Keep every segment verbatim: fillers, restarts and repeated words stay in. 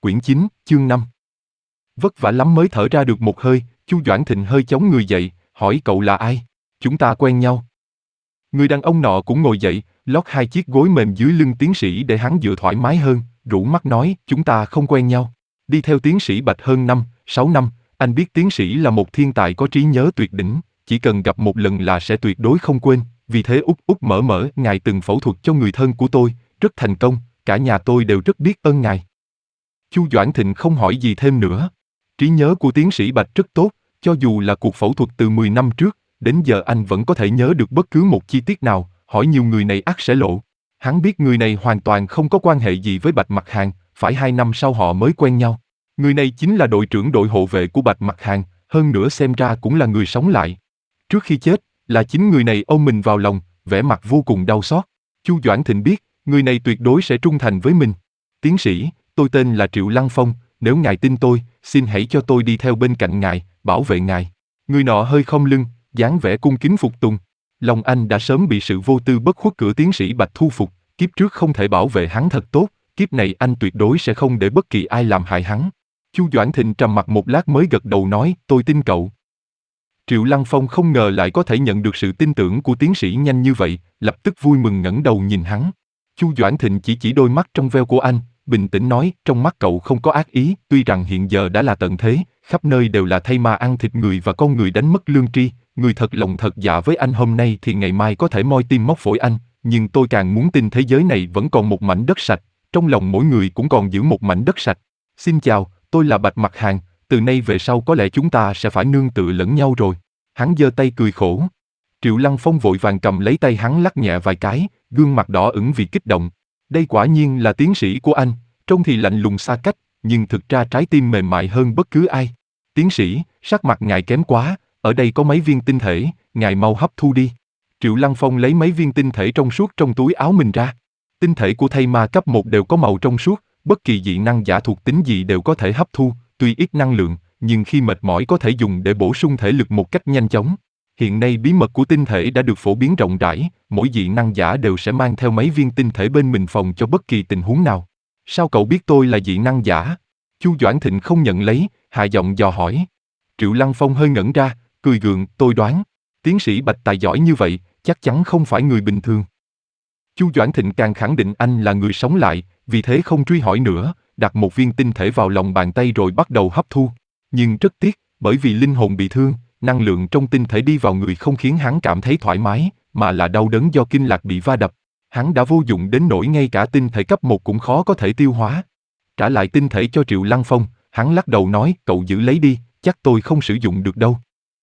Quyển chín, chương năm. Vất vả lắm mới thở ra được một hơi, Chu Doãn Thịnh hơi chống người dậy, hỏi cậu là ai? Chúng ta quen nhau. Người đàn ông nọ cũng ngồi dậy, lót hai chiếc gối mềm dưới lưng tiến sĩ để hắn dựa thoải mái hơn, rũ mắt nói, chúng ta không quen nhau. Đi theo tiến sĩ Bạch hơn năm, sáu năm, anh biết tiến sĩ là một thiên tài có trí nhớ tuyệt đỉnh, chỉ cần gặp một lần là sẽ tuyệt đối không quên, vì thế út út mở mở, ngài từng phẫu thuật cho người thân của tôi, rất thành công, cả nhà tôi đều rất biết ơn ngài. Chu Doãn Thịnh không hỏi gì thêm nữa. Trí nhớ của tiến sĩ Bạch rất tốt, cho dù là cuộc phẫu thuật từ mười năm trước, đến giờ anh vẫn có thể nhớ được bất cứ một chi tiết nào, hỏi nhiều người này ắt sẽ lộ. Hắn biết người này hoàn toàn không có quan hệ gì với Bạch Mặc Hàng, phải hai năm sau họ mới quen nhau. Người này chính là đội trưởng đội hộ vệ của Bạch Mặc Hàng, hơn nữa xem ra cũng là người sống lại. Trước khi chết, là chính người này ôm mình vào lòng, vẻ mặt vô cùng đau xót. Chu Doãn Thịnh biết, người này tuyệt đối sẽ trung thành với mình. Tiến sĩ, tôi tên là Triệu Lăng Phong, nếu ngài tin tôi, xin hãy cho tôi đi theo bên cạnh ngài, bảo vệ ngài. Người nọ hơi khom lưng, dáng vẻ cung kính phục tùng. Lòng anh đã sớm bị sự vô tư bất khuất của tiến sĩ Bạch thu phục, kiếp trước không thể bảo vệ hắn thật tốt, kiếp này anh tuyệt đối sẽ không để bất kỳ ai làm hại hắn. Chu Doãn Thịnh trầm mặc một lát mới gật đầu nói, tôi tin cậu. Triệu Lăng Phong không ngờ lại có thể nhận được sự tin tưởng của tiến sĩ nhanh như vậy, lập tức vui mừng ngẩng đầu nhìn hắn. Chu Doãn Thịnh chỉ chỉ đôi mắt trong veo của anh, bình tĩnh nói, trong mắt cậu không có ác ý, tuy rằng hiện giờ đã là tận thế, khắp nơi đều là thây ma ăn thịt người và con người đánh mất lương tri, người thật lòng thật dạ với anh hôm nay thì ngày mai có thể moi tim móc phổi anh, nhưng tôi càng muốn tin thế giới này vẫn còn một mảnh đất sạch, trong lòng mỗi người cũng còn giữ một mảnh đất sạch. Xin chào, tôi là Bạch Mặc Hàng, từ nay về sau có lẽ chúng ta sẽ phải nương tựa lẫn nhau rồi. Hắn giơ tay cười khổ. Triệu Lăng Phong vội vàng cầm lấy tay hắn lắc nhẹ vài cái, gương mặt đỏ ửng vì kích động. Đây quả nhiên là tiến sĩ của anh, trông thì lạnh lùng xa cách, nhưng thực ra trái tim mềm mại hơn bất cứ ai. Tiến sĩ, sắc mặt ngài kém quá, ở đây có mấy viên tinh thể, ngài mau hấp thu đi. Triệu Lăng Phong lấy mấy viên tinh thể trong suốt trong túi áo mình ra. Tinh thể của thây ma cấp một đều có màu trong suốt, bất kỳ dị năng giả thuộc tính gì đều có thể hấp thu, tuy ít năng lượng, nhưng khi mệt mỏi có thể dùng để bổ sung thể lực một cách nhanh chóng. Hiện nay bí mật của tinh thể đã được phổ biến rộng rãi, mỗi dị năng giả đều sẽ mang theo mấy viên tinh thể bên mình phòng cho bất kỳ tình huống nào. Sao cậu biết tôi là dị năng giả? Chu Doãn Thịnh không nhận lấy, hạ giọng dò hỏi. Triệu Lăng Phong hơi ngẩn ra, cười gượng, tôi đoán, tiến sĩ Bạch tài giỏi như vậy, chắc chắn không phải người bình thường. Chu Doãn Thịnh càng khẳng định anh là người sống lại, vì thế không truy hỏi nữa, đặt một viên tinh thể vào lòng bàn tay rồi bắt đầu hấp thu. Nhưng rất tiếc, bởi vì linh hồn bị thương, năng lượng trong tinh thể đi vào người không khiến hắn cảm thấy thoải mái, mà là đau đớn do kinh lạc bị va đập. Hắn đã vô dụng đến nỗi ngay cả tinh thể cấp một cũng khó có thể tiêu hóa. Trả lại tinh thể cho Triệu Lăng Phong, hắn lắc đầu nói, cậu giữ lấy đi, chắc tôi không sử dụng được đâu.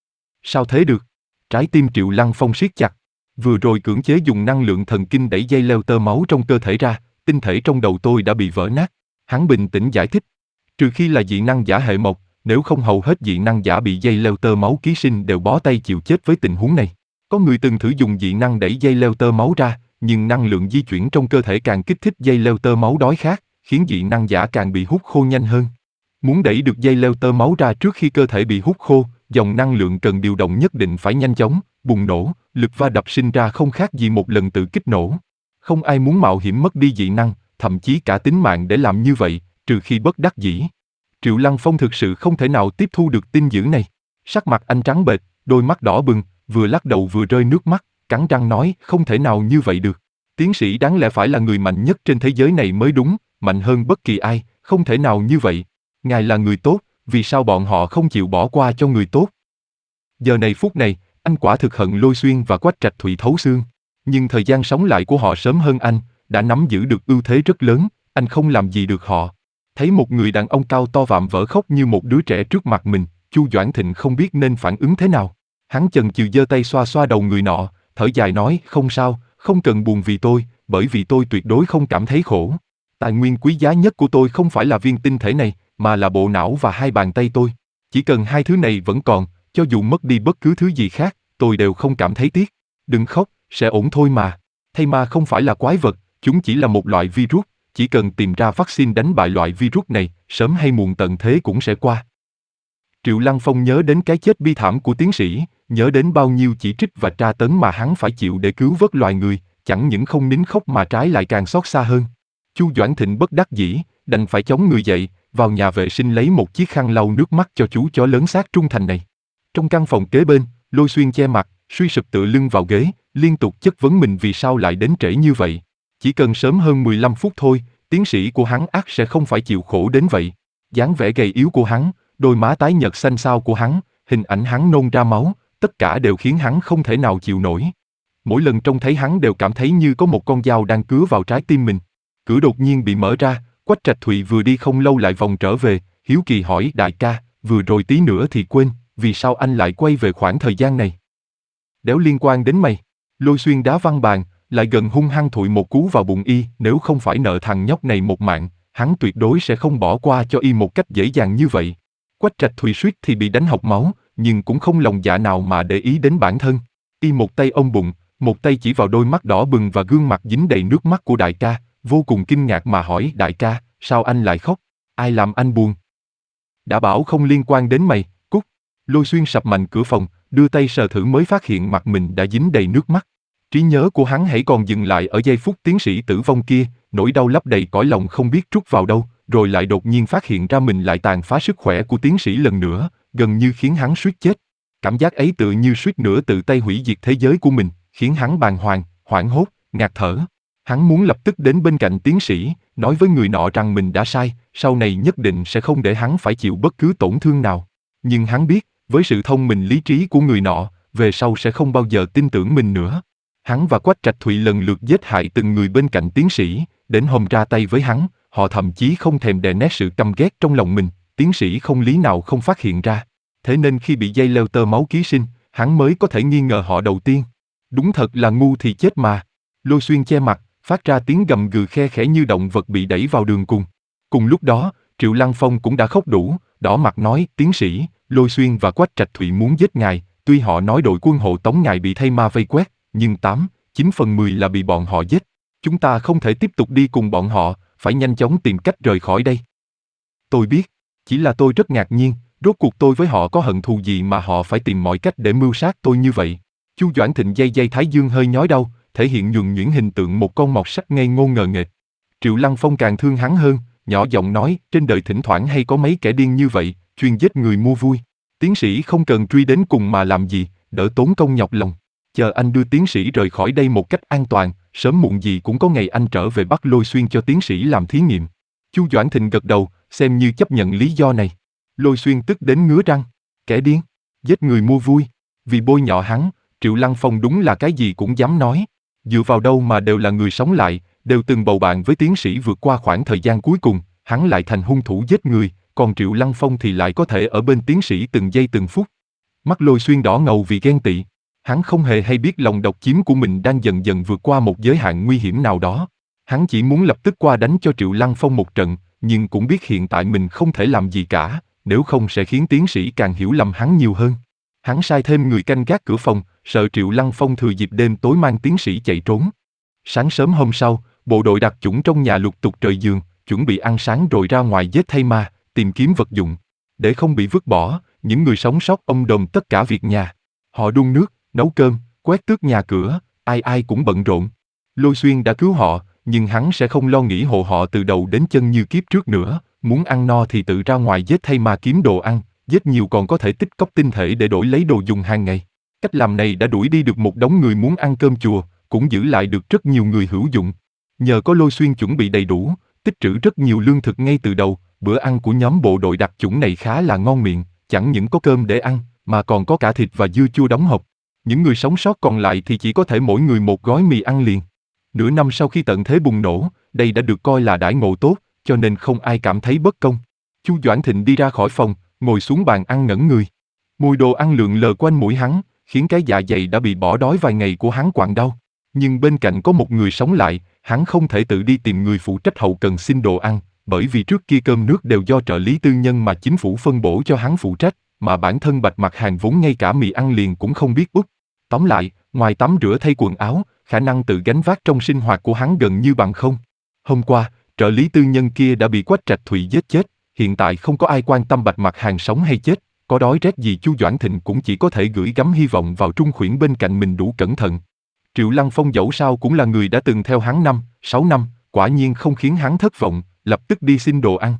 Sao thế được? Trái tim Triệu Lăng Phong siết chặt. Vừa rồi cưỡng chế dùng năng lượng thần kinh đẩy dây leo tơ máu trong cơ thể ra, tinh thể trong đầu tôi đã bị vỡ nát. Hắn bình tĩnh giải thích. Trừ khi là dị năng giả hệ mộc, nếu không hầu hết dị năng giả bị dây leo tơ máu ký sinh đều bó tay chịu chết với tình huống này. Có người từng thử dùng dị năng đẩy dây leo tơ máu ra, nhưng năng lượng di chuyển trong cơ thể càng kích thích dây leo tơ máu đói khát, khiến dị năng giả càng bị hút khô nhanh hơn. Muốn đẩy được dây leo tơ máu ra trước khi cơ thể bị hút khô, dòng năng lượng cần điều động nhất định phải nhanh chóng, bùng nổ, lực va đập sinh ra không khác gì một lần tự kích nổ. Không ai muốn mạo hiểm mất đi dị năng, thậm chí cả tính mạng để làm như vậy, trừ khi bất đắc dĩ. Triệu Lăng Phong thực sự không thể nào tiếp thu được tin dữ này. Sắc mặt anh trắng bệch, đôi mắt đỏ bừng, vừa lắc đầu vừa rơi nước mắt, cắn răng nói, không thể nào như vậy được. Tiến sĩ đáng lẽ phải là người mạnh nhất trên thế giới này mới đúng, mạnh hơn bất kỳ ai, không thể nào như vậy. Ngài là người tốt, vì sao bọn họ không chịu bỏ qua cho người tốt? Giờ này phút này, anh quả thực hận Lôi Xuyên và Quách Trạch Thụy thấu xương. Nhưng thời gian sống lại của họ sớm hơn anh, đã nắm giữ được ưu thế rất lớn, anh không làm gì được họ. Thấy một người đàn ông cao to vạm vỡ khóc như một đứa trẻ trước mặt mình, Chu Doãn Thịnh không biết nên phản ứng thế nào. Hắn chần chừ giơ tay xoa xoa đầu người nọ, thở dài nói, không sao, không cần buồn vì tôi, bởi vì tôi tuyệt đối không cảm thấy khổ. Tài nguyên quý giá nhất của tôi không phải là viên tinh thể này, mà là bộ não và hai bàn tay tôi. Chỉ cần hai thứ này vẫn còn, cho dù mất đi bất cứ thứ gì khác, tôi đều không cảm thấy tiếc. Đừng khóc, sẽ ổn thôi mà. Thây ma không phải là quái vật, chúng chỉ là một loại virus, chỉ cần tìm ra vaccine đánh bại loại virus này, sớm hay muộn tận thế cũng sẽ qua. Triệu Lăng Phong nhớ đến cái chết bi thảm của tiến sĩ, nhớ đến bao nhiêu chỉ trích và tra tấn mà hắn phải chịu để cứu vớt loài người, chẳng những không nín khóc mà trái lại càng xót xa hơn. Chu Doãn Thịnh bất đắc dĩ, đành phải chống người dậy, vào nhà vệ sinh lấy một chiếc khăn lau nước mắt cho chú chó lớn xác trung thành này. Trong căn phòng kế bên, Lôi Xuyên che mặt, suy sụp tựa lưng vào ghế, liên tục chất vấn mình vì sao lại đến trễ như vậy. Chỉ cần sớm hơn mười lăm phút thôi, tiến sĩ của hắn ắt sẽ không phải chịu khổ đến vậy. Dáng vẻ gầy yếu của hắn, đôi má tái nhợt xanh xao của hắn, hình ảnh hắn nôn ra máu, tất cả đều khiến hắn không thể nào chịu nổi. Mỗi lần trông thấy hắn đều cảm thấy như có một con dao đang cứa vào trái tim mình. Cửa đột nhiên bị mở ra, Quách Trạch Thụy vừa đi không lâu lại vòng trở về, hiếu kỳ hỏi đại ca, vừa rồi tí nữa thì quên, vì sao anh lại quay về khoảng thời gian này? Đéo liên quan đến mày. Lôi Xuyên đá văng bàn, lại gần hung hăng thụi một cú vào bụng y, nếu không phải nợ thằng nhóc này một mạng, hắn tuyệt đối sẽ không bỏ qua cho y một cách dễ dàng như vậy. Quách Trạch Thụy suýt thì bị đánh học máu, nhưng cũng không lòng dạ nào mà để ý đến bản thân. Y một tay ôm bụng, một tay chỉ vào đôi mắt đỏ bừng và gương mặt dính đầy nước mắt của đại ca, vô cùng kinh ngạc mà hỏi đại ca, sao anh lại khóc? Ai làm anh buồn? Đã bảo không liên quan đến mày, cút. Lôi Xuyên sập mạnh cửa phòng, đưa tay sờ thử mới phát hiện mặt mình đã dính đầy nước mắt. Trí nhớ của hắn hãy còn dừng lại ở giây phút tiến sĩ tử vong kia, nỗi đau lấp đầy cõi lòng không biết trút vào đâu, rồi lại đột nhiên phát hiện ra mình lại tàn phá sức khỏe của tiến sĩ lần nữa, gần như khiến hắn suýt chết. Cảm giác ấy tựa như suýt nữa tự tay hủy diệt thế giới của mình, khiến hắn bàng hoàng, hoảng hốt, ngạt thở. Hắn muốn lập tức đến bên cạnh tiến sĩ, nói với người nọ rằng mình đã sai, sau này nhất định sẽ không để hắn phải chịu bất cứ tổn thương nào. Nhưng hắn biết, với sự thông minh lý trí của người nọ, về sau sẽ không bao giờ tin tưởng mình nữa. Hắn và Quách Trạch Thụy lần lượt giết hại từng người bên cạnh tiến sĩ, đến hôm ra tay với hắn, họ thậm chí không thèm đè nén sự căm ghét trong lòng mình, tiến sĩ không lý nào không phát hiện ra. Thế nên khi bị dây leo tơ máu ký sinh, hắn mới có thể nghi ngờ họ đầu tiên. Đúng thật là ngu thì chết mà. Lôi Xuyên che mặt, phát ra tiếng gầm gừ khe khẽ như động vật bị đẩy vào đường cùng. Cùng lúc đó, Triệu Lăng Phong cũng đã khóc đủ, đỏ mặt nói, tiến sĩ, Lôi Xuyên và Quách Trạch Thụy muốn giết ngài, tuy họ nói đội quân hộ tống ngài bị thây ma vây quét, nhưng tám, chín phần mười là bị bọn họ giết. Chúng ta không thể tiếp tục đi cùng bọn họ, phải nhanh chóng tìm cách rời khỏi đây. Tôi biết, chỉ là tôi rất ngạc nhiên, rốt cuộc tôi với họ có hận thù gì mà họ phải tìm mọi cách để mưu sát tôi như vậy. Chu Doãn Thịnh dây dây thái dương hơi nhói đau, thể hiện nhuần nhuyễn hình tượng một con mọt sách ngây ngô ngờ nghệch. Triệu Lăng Phong càng thương hắn hơn, nhỏ giọng nói, trên đời thỉnh thoảng hay có mấy kẻ điên như vậy, chuyên giết người mua vui. Tiến sĩ không cần truy đến cùng mà làm gì, đỡ tốn công nhọc lòng. Chờ anh đưa tiến sĩ rời khỏi đây một cách an toàn, sớm muộn gì cũng có ngày anh trở về bắt Lôi Xuyên cho tiến sĩ làm thí nghiệm. Chu Doãn Thịnh gật đầu, xem như chấp nhận lý do này. Lôi Xuyên tức đến ngứa răng. Kẻ điên, giết người mua vui. Vì bôi nhọ hắn, Triệu Lăng Phong đúng là cái gì cũng dám nói. Dựa vào đâu mà đều là người sống lại, đều từng bầu bạn với tiến sĩ vượt qua khoảng thời gian cuối cùng, hắn lại thành hung thủ giết người, còn Triệu Lăng Phong thì lại có thể ở bên tiến sĩ từng giây từng phút. Mắt Lôi Xuyên đỏ ngầu vì ghen tị. Hắn không hề hay biết lòng độc chiếm của mình đang dần dần vượt qua một giới hạn nguy hiểm nào đó. Hắn chỉ muốn lập tức qua đánh cho Triệu Lăng Phong một trận, nhưng cũng biết hiện tại mình không thể làm gì cả, nếu không sẽ khiến tiến sĩ càng hiểu lầm hắn nhiều hơn. Hắn sai thêm người canh gác cửa phòng, sợ Triệu Lăng Phong thừa dịp đêm tối mang tiến sĩ chạy trốn. Sáng sớm hôm sau, bộ đội đặc chủng trong nhà lục tục rời giường, chuẩn bị ăn sáng rồi ra ngoài giết thây ma, tìm kiếm vật dụng. Để không bị vứt bỏ, những người sống sót ôm đồm tất cả việc nhà. Họ đun nước, nấu cơm, quét tước nhà cửa, ai ai cũng bận rộn. Lôi Xuyên đã cứu họ, nhưng hắn sẽ không lo nghĩ hộ họ từ đầu đến chân như kiếp trước nữa, muốn ăn no thì tự ra ngoài giết thây ma kiếm đồ ăn, giết nhiều còn có thể tích cóp tinh thể để đổi lấy đồ dùng hàng ngày. Cách làm này đã đuổi đi được một đống người muốn ăn cơm chùa, cũng giữ lại được rất nhiều người hữu dụng. Nhờ có Lôi Xuyên chuẩn bị đầy đủ, tích trữ rất nhiều lương thực ngay từ đầu, bữa ăn của nhóm bộ đội đặc chủng này khá là ngon miệng, chẳng những có cơm để ăn, mà còn có cả thịt và dưa chua đóng hộp. Những người sống sót còn lại thì chỉ có thể mỗi người một gói mì ăn liền. Nửa năm sau khi tận thế bùng nổ, đây đã được coi là đãi ngộ tốt, cho nên không ai cảm thấy bất công. Chu Doãn Thịnh đi ra khỏi phòng, ngồi xuống bàn ăn ngẩn người. Mùi đồ ăn lượn lờ quanh mũi hắn, khiến cái dạ dày đã bị bỏ đói vài ngày của hắn quặn đau. Nhưng bên cạnh có một người sống lại, hắn không thể tự đi tìm người phụ trách hậu cần xin đồ ăn, bởi vì trước kia cơm nước đều do trợ lý tư nhân mà chính phủ phân bổ cho hắn phụ trách, mà bản thân Bạch Mặc Hàng vốn ngay cả mì ăn liền cũng không biết úp. Tóm lại, ngoài tắm rửa thay quần áo, khả năng tự gánh vác trong sinh hoạt của hắn gần như bằng không. Hôm qua, trợ lý tư nhân kia đã bị Quách Trạch Thụy giết chết, hiện tại không có ai quan tâm Bạch Mặc Hàng sống hay chết, có đói rét gì Chu Doãn Thịnh cũng chỉ có thể gửi gắm hy vọng vào Trung Khuyển bên cạnh mình đủ cẩn thận. Triệu Lăng Phong dẫu sao cũng là người đã từng theo hắn năm, sáu năm, quả nhiên không khiến hắn thất vọng, lập tức đi xin đồ ăn.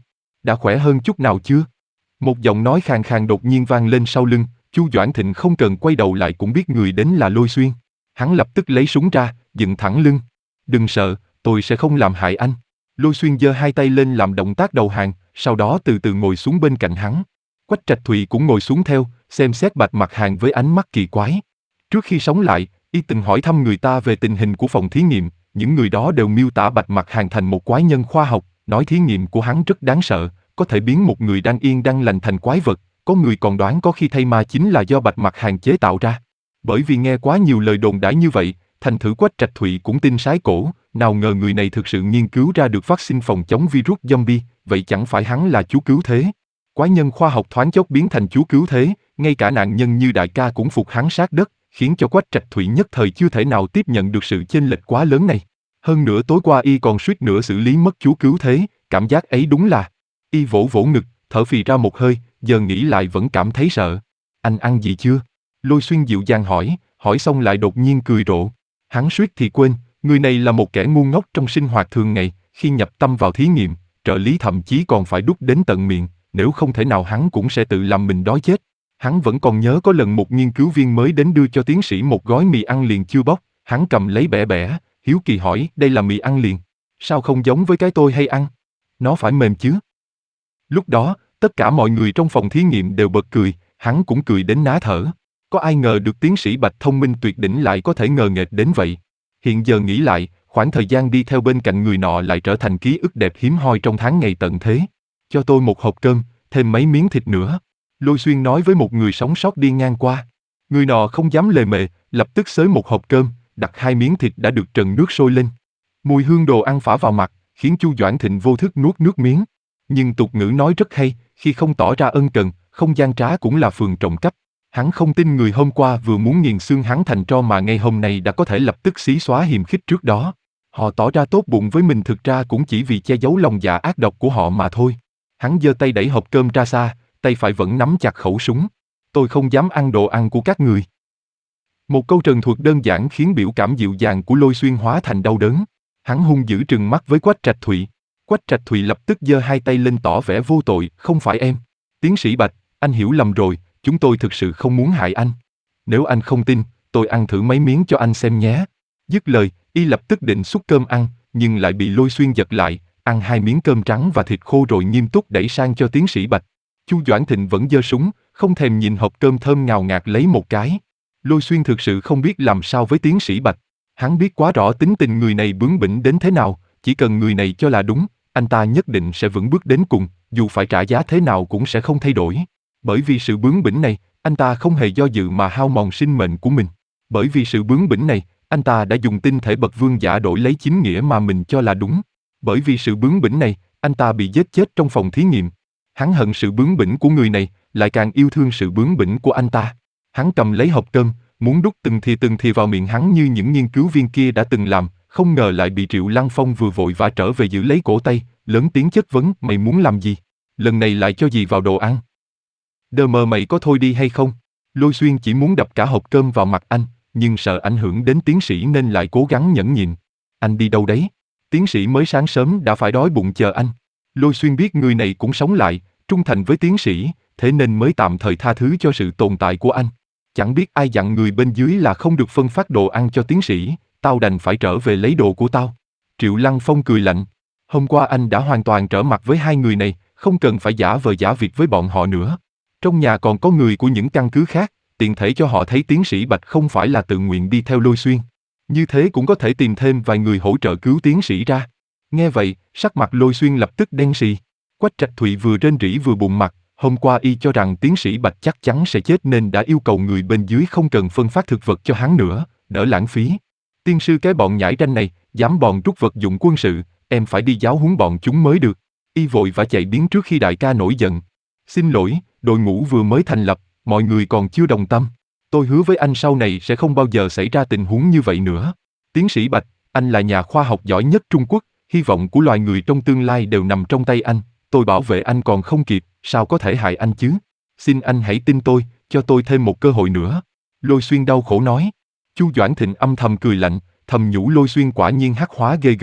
đã khỏe hơn chút nào chưa? Một giọng nói khàn khàn đột nhiên vang lên sau lưng, Chu Doãn Thịnh không cần quay đầu lại cũng biết người đến là Lôi Xuyên. Hắn lập tức lấy súng ra, dựng thẳng lưng. Đừng sợ, tôi sẽ không làm hại anh. Lôi Xuyên giơ hai tay lên làm động tác đầu hàng, sau đó từ từ ngồi xuống bên cạnh hắn. Quách Trạch Thụy cũng ngồi xuống theo, xem xét Bạch Mặc Hàn với ánh mắt kỳ quái. Trước khi sống lại, y từng hỏi thăm người ta về tình hình của phòng thí nghiệm, những người đó đều miêu tả Bạch Mặc Hàn thành một quái nhân khoa học, nói thí nghiệm của hắn rất đáng sợ, có thể biến một người đang yên đang lành thành quái vật, có người còn đoán có khi thay ma chính là do Bạch Mặc Hàn chế tạo ra. Bởi vì nghe quá nhiều lời đồn đãi như vậy, thành thử Quách Trạch Thụy cũng tin sái cổ, nào ngờ người này thực sự nghiên cứu ra được vaccine phòng chống virus zombie, vậy chẳng phải hắn là chú cứu thế. Quái nhân khoa học thoáng chốc biến thành chú cứu thế, ngay cả nạn nhân như đại ca cũng phục hắn sát đất, khiến cho Quách Trạch Thụy nhất thời chưa thể nào tiếp nhận được sự chênh lệch quá lớn này. Hơn nữa tối qua y còn suýt nữa xử lý mất chú cứu thế, cảm giác ấy đúng là... Y vỗ vỗ ngực, thở phì ra một hơi, giờ nghĩ lại vẫn cảm thấy sợ. Anh ăn gì chưa? Lôi Xuyên dịu dàng hỏi, hỏi xong lại đột nhiên cười rộ. Hắn suýt thì quên, người này là một kẻ ngu ngốc trong sinh hoạt thường ngày, khi nhập tâm vào thí nghiệm, trợ lý thậm chí còn phải đút đến tận miệng, nếu không thể nào hắn cũng sẽ tự làm mình đói chết. Hắn vẫn còn nhớ có lần một nghiên cứu viên mới đến đưa cho tiến sĩ một gói mì ăn liền chưa bóc, hắn cầm lấy bẻ bẻ, hiếu kỳ hỏi, đây là mì ăn liền. Sao không giống với cái tôi hay ăn? Nó phải mềm chứ? Lúc đó, tất cả mọi người trong phòng thí nghiệm đều bật cười, hắn cũng cười đến ná thở. Có ai ngờ được tiến sĩ Bạch thông minh tuyệt đỉnh lại có thể ngờ nghệch đến vậy. Hiện giờ nghĩ lại, khoảng thời gian đi theo bên cạnh người nọ lại trở thành ký ức đẹp hiếm hoi trong tháng ngày tận thế. Cho tôi một hộp cơm, thêm mấy miếng thịt nữa. Lôi Xuyên nói với một người sống sót đi ngang qua. Người nọ không dám lề mề, lập tức xới một hộp cơm, đặt hai miếng thịt đã được trần nước sôi lên. Mùi hương đồ ăn phả vào mặt, khiến Chu Doãn Thịnh vô thức nuốt nước miếng. Nhưng tục ngữ nói rất hay, khi không tỏ ra ân cần, không gian trá cũng là phường trộm cắp. Hắn không tin người hôm qua vừa muốn nghiền xương hắn thành tro mà ngay hôm nay đã có thể lập tức xí xóa hiềm khích trước đó. Họ tỏ ra tốt bụng với mình thực ra cũng chỉ vì che giấu lòng dạ ác độc của họ mà thôi. Hắn giơ tay đẩy hộp cơm ra xa, tay phải vẫn nắm chặt khẩu súng. Tôi không dám ăn đồ ăn của các người. Một câu trần thuật đơn giản khiến biểu cảm dịu dàng của Lôi Xuyên hóa thành đau đớn. Hắn hung dữ trừng mắt với Quách Trạch Thụy. Quách Trạch Thụy lập tức giơ hai tay lên tỏ vẻ vô tội, không phải em. Tiến sĩ Bạch, anh hiểu lầm rồi, chúng tôi thực sự không muốn hại anh. Nếu anh không tin, tôi ăn thử mấy miếng cho anh xem nhé. Dứt lời, y lập tức định xúc cơm ăn, nhưng lại bị Lôi Xuyên giật lại, ăn hai miếng cơm trắng và thịt khô rồi nghiêm túc đẩy sang cho tiến sĩ Bạch. Chu Doãn Thịnh vẫn giơ súng, không thèm nhìn hộp cơm thơm ngào ngạt lấy một cái. Lôi Xuyên thực sự không biết làm sao với tiến sĩ Bạch. Hắn biết quá rõ tính tình người này bướng bỉnh đến thế nào, chỉ cần người này cho là đúng, anh ta nhất định sẽ vững bước đến cùng, dù phải trả giá thế nào cũng sẽ không thay đổi. Bởi vì sự bướng bỉnh này, anh ta không hề do dự mà hao mòn sinh mệnh của mình. Bởi vì sự bướng bỉnh này, anh ta đã dùng tinh thể bậc vương giả đổi lấy chính nghĩa mà mình cho là đúng. Bởi vì sự bướng bỉnh này, anh ta bị giết chết trong phòng thí nghiệm. Hắn hận sự bướng bỉnh của người này, lại càng yêu thương sự bướng bỉnh của anh ta. Hắn cầm lấy hộp cơm, muốn đút từng thìa từng thìa vào miệng hắn như những nghiên cứu viên kia đã từng làm, không ngờ lại bị Triệu Lăng Phong vừa vội vã trở về giữ lấy cổ tay, lớn tiếng chất vấn, mày muốn làm gì? Lần này lại cho gì vào đồ ăn? Đờ mờ mày có thôi đi hay không? Lôi Xuyên chỉ muốn đập cả hộp cơm vào mặt anh, nhưng sợ ảnh hưởng đến tiến sĩ nên lại cố gắng nhẫn nhịn. Anh đi đâu đấy? Tiến sĩ mới sáng sớm đã phải đói bụng chờ anh. Lôi Xuyên biết người này cũng sống lại, trung thành với tiến sĩ, thế nên mới tạm thời tha thứ cho sự tồn tại của anh. Chẳng biết ai dặn người bên dưới là không được phân phát đồ ăn cho tiến sĩ, tao đành phải trở về lấy đồ của tao. Triệu Lăng Phong cười lạnh. Hôm qua anh đã hoàn toàn trở mặt với hai người này, không cần phải giả vờ giả vịt với bọn họ nữa. Trong nhà còn có người của những căn cứ khác, tiện thể cho họ thấy tiến sĩ Bạch không phải là tự nguyện đi theo Lôi Xuyên. Như thế cũng có thể tìm thêm vài người hỗ trợ cứu tiến sĩ ra. Nghe vậy, sắc mặt Lôi Xuyên lập tức đen sì. Quách Trạch Thụy vừa rên rỉ vừa bụng mặt, hôm qua y cho rằng tiến sĩ Bạch chắc chắn sẽ chết nên đã yêu cầu người bên dưới không cần phân phát thực vật cho hắn nữa, đỡ lãng phí. Tiên sư cái bọn nhãi ranh này, dám bòn rút vật dụng quân sự, em phải đi giáo huấn bọn chúng mới được. Y vội vã chạy biến trước khi đại ca nổi giận. Xin lỗi, đội ngũ vừa mới thành lập, mọi người còn chưa đồng tâm. Tôi hứa với anh sau này sẽ không bao giờ xảy ra tình huống như vậy nữa. Tiến sĩ Bạch, anh là nhà khoa học giỏi nhất Trung Quốc, hy vọng của loài người trong tương lai đều nằm trong tay anh. Tôi bảo vệ anh còn không kịp, sao có thể hại anh chứ? Xin anh hãy tin tôi, cho tôi thêm một cơ hội nữa. Lôi Xuyên đau khổ nói. Chu Doãn Thịnh âm thầm cười lạnh, thầm nhủ Lôi Xuyên quả nhiên hắc hóa ghê gớm,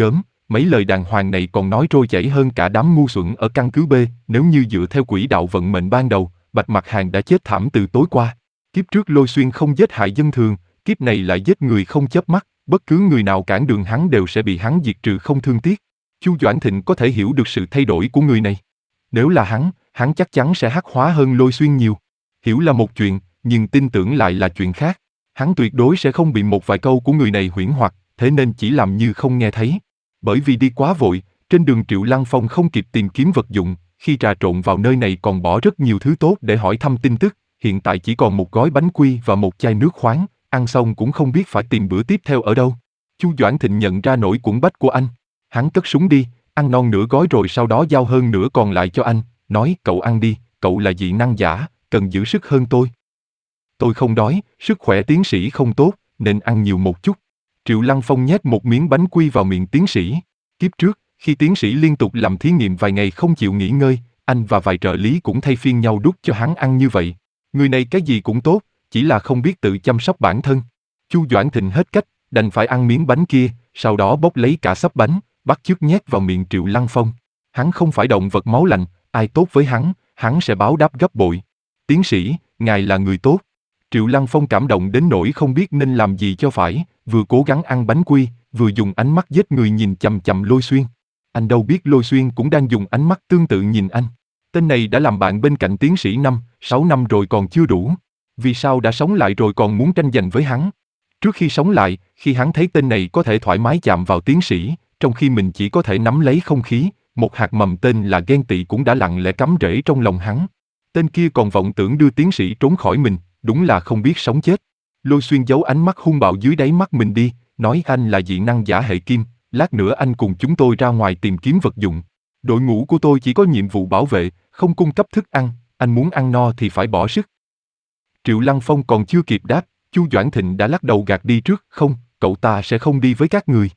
mấy lời đàng hoàng này còn nói trôi chảy hơn cả đám ngu xuẩn ở căn cứ B, nếu như dựa theo quỹ đạo vận mệnh ban đầu, Bạch Mặc Hàng đã chết thảm từ tối qua. Kiếp trước Lôi Xuyên không giết hại dân thường, kiếp này lại giết người không chớp mắt, bất cứ người nào cản đường hắn đều sẽ bị hắn diệt trừ không thương tiếc. Chu Doãn Thịnh có thể hiểu được sự thay đổi của người này. Nếu là hắn, hắn chắc chắn sẽ hắc hóa hơn Lôi Xuyên nhiều. Hiểu là một chuyện, nhưng tin tưởng lại là chuyện khác. Hắn tuyệt đối sẽ không bị một vài câu của người này huyễn hoặc, thế nên chỉ làm như không nghe thấy. Bởi vì đi quá vội, trên đường Triệu Lăng Phong không kịp tìm kiếm vật dụng, khi trà trộn vào nơi này còn bỏ rất nhiều thứ tốt để hỏi thăm tin tức, hiện tại chỉ còn một gói bánh quy và một chai nước khoáng, ăn xong cũng không biết phải tìm bữa tiếp theo ở đâu. Chu Doãn Thịnh nhận ra nỗi cuộn bách của anh. Hắn cất súng đi, ăn non nửa gói rồi sau đó giao hơn nửa còn lại cho anh, nói cậu ăn đi, cậu là dị năng giả, cần giữ sức hơn tôi. Tôi không đói, sức khỏe tiến sĩ không tốt, nên ăn nhiều một chút. Triệu Lăng Phong nhét một miếng bánh quy vào miệng tiến sĩ. Kiếp trước, khi tiến sĩ liên tục làm thí nghiệm vài ngày không chịu nghỉ ngơi, anh và vài trợ lý cũng thay phiên nhau đút cho hắn ăn như vậy. Người này cái gì cũng tốt, chỉ là không biết tự chăm sóc bản thân. Chu Doãn Thịnh hết cách, đành phải ăn miếng bánh kia, sau đó bốc lấy cả xấp bánh, bắt chước nhét vào miệng Triệu Lăng Phong. Hắn không phải động vật máu lạnh, ai tốt với hắn, hắn sẽ báo đáp gấp bội. Tiến sĩ, ngài là người tốt. Triệu Lăng Phong cảm động đến nỗi không biết nên làm gì cho phải, vừa cố gắng ăn bánh quy, vừa dùng ánh mắt giết người nhìn chằm chằm Lôi Xuyên. Anh đâu biết Lôi Xuyên cũng đang dùng ánh mắt tương tự nhìn anh. Tên này đã làm bạn bên cạnh tiến sĩ năm, sáu năm rồi còn chưa đủ. Vì sao đã sống lại rồi còn muốn tranh giành với hắn? Trước khi sống lại, khi hắn thấy tên này có thể thoải mái chạm vào tiến sĩ, trong khi mình chỉ có thể nắm lấy không khí, một hạt mầm tên là ghen tị cũng đã lặng lẽ cắm rễ trong lòng hắn. Tên kia còn vọng tưởng đưa tiến sĩ trốn khỏi mình, đúng là không biết sống chết. Lôi Xuyên giấu ánh mắt hung bạo dưới đáy mắt mình đi, nói anh là dị năng giả hệ kim, lát nữa anh cùng chúng tôi ra ngoài tìm kiếm vật dụng. Đội ngũ của tôi chỉ có nhiệm vụ bảo vệ, không cung cấp thức ăn, anh muốn ăn no thì phải bỏ sức. Triệu Lăng Phong còn chưa kịp đáp, Chu Doãn Thịnh đã lắc đầu gạt đi trước, không, cậu ta sẽ không đi với các người.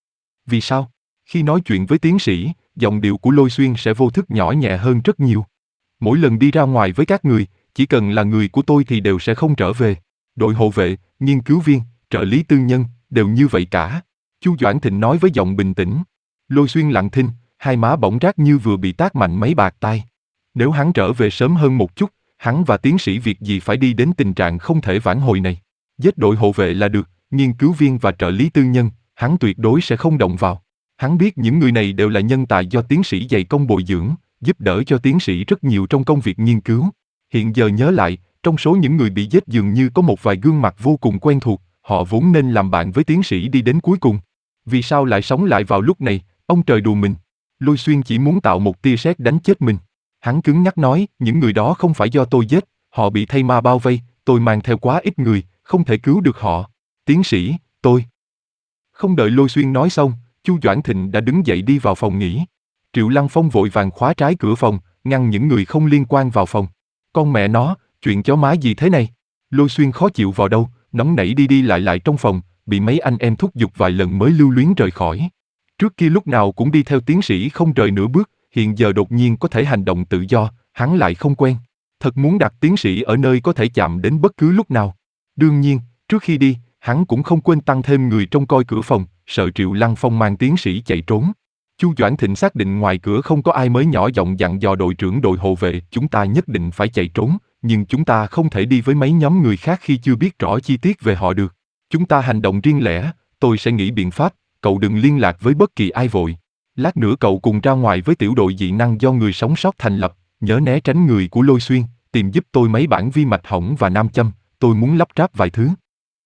Vì sao? Khi nói chuyện với tiến sĩ, giọng điệu của Lôi Xuyên sẽ vô thức nhỏ nhẹ hơn rất nhiều. Mỗi lần đi ra ngoài với các người, chỉ cần là người của tôi thì đều sẽ không trở về. Đội hộ vệ, nghiên cứu viên, trợ lý tư nhân, đều như vậy cả. Chu Doãn Thịnh nói với giọng bình tĩnh. Lôi Xuyên lặng thinh, hai má bỗng rát như vừa bị tát mạnh mấy bạt tai. Nếu hắn trở về sớm hơn một chút, hắn và tiến sĩ việc gì phải đi đến tình trạng không thể vãn hồi này. Giết đội hộ vệ là được, nghiên cứu viên và trợ lý tư nhân, hắn tuyệt đối sẽ không động vào. Hắn biết những người này đều là nhân tài do tiến sĩ dày công bồi dưỡng, giúp đỡ cho tiến sĩ rất nhiều trong công việc nghiên cứu. Hiện giờ nhớ lại, trong số những người bị giết dường như có một vài gương mặt vô cùng quen thuộc, họ vốn nên làm bạn với tiến sĩ đi đến cuối cùng. Vì sao lại sống lại vào lúc này, ông trời đùa mình. Lôi Xuyên chỉ muốn tạo một tia sét đánh chết mình. Hắn cứng nhắc nói, những người đó không phải do tôi giết, họ bị thây ma bao vây, tôi mang theo quá ít người, không thể cứu được họ. Tiến sĩ, tôi... Không đợi Lôi Xuyên nói xong, Chu Doãn Thịnh đã đứng dậy đi vào phòng nghỉ. Triệu Lăng Phong vội vàng khóa trái cửa phòng, ngăn những người không liên quan vào phòng. Con mẹ nó, chuyện chó má gì thế này? Lôi Xuyên khó chịu vào đâu, nóng nảy đi đi lại lại trong phòng, bị mấy anh em thúc giục vài lần mới lưu luyến rời khỏi. Trước kia lúc nào cũng đi theo tiến sĩ không rời nửa bước, hiện giờ đột nhiên có thể hành động tự do, hắn lại không quen. Thật muốn đặt tiến sĩ ở nơi có thể chạm đến bất cứ lúc nào. Đương nhiên, trước khi đi, hắn cũng không quên tăng thêm người trông coi cửa phòng, sợ Triệu Lăng Phong mang tiến sĩ chạy trốn. Chu Doãn Thịnh xác định ngoài cửa không có ai mới nhỏ giọng dặn dò đội trưởng đội hộ vệ, chúng ta nhất định phải chạy trốn, nhưng chúng ta không thể đi với mấy nhóm người khác khi chưa biết rõ chi tiết về họ được. Chúng ta hành động riêng lẻ, tôi sẽ nghĩ biện pháp, cậu đừng liên lạc với bất kỳ ai vội. Lát nữa cậu cùng ra ngoài với tiểu đội dị năng do người sống sót thành lập, nhớ né tránh người của Lôi Xuyên, tìm giúp tôi mấy bản vi mạch hỏng và nam châm, tôi muốn lắp ráp vài thứ.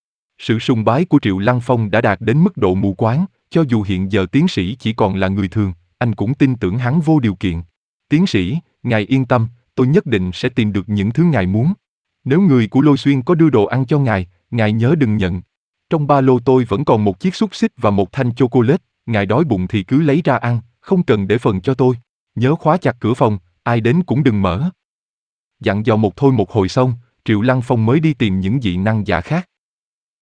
Sự sùng bái của Triệu Lăng Phong đã đạt đến mức độ mù quáng, cho dù hiện giờ tiến sĩ chỉ còn là người thường, anh cũng tin tưởng hắn vô điều kiện. Tiến sĩ, ngài yên tâm, tôi nhất định sẽ tìm được những thứ ngài muốn. Nếu người của Lôi Xuyên có đưa đồ ăn cho ngài, ngài nhớ đừng nhận. Trong ba lô tôi vẫn còn một chiếc xúc xích và một thanh chocolate, ngài đói bụng thì cứ lấy ra ăn, không cần để phần cho tôi. Nhớ khóa chặt cửa phòng, ai đến cũng đừng mở. Dặn dò một thôi một hồi xong, Triệu Lăng Phong mới đi tìm những dị năng giả khác.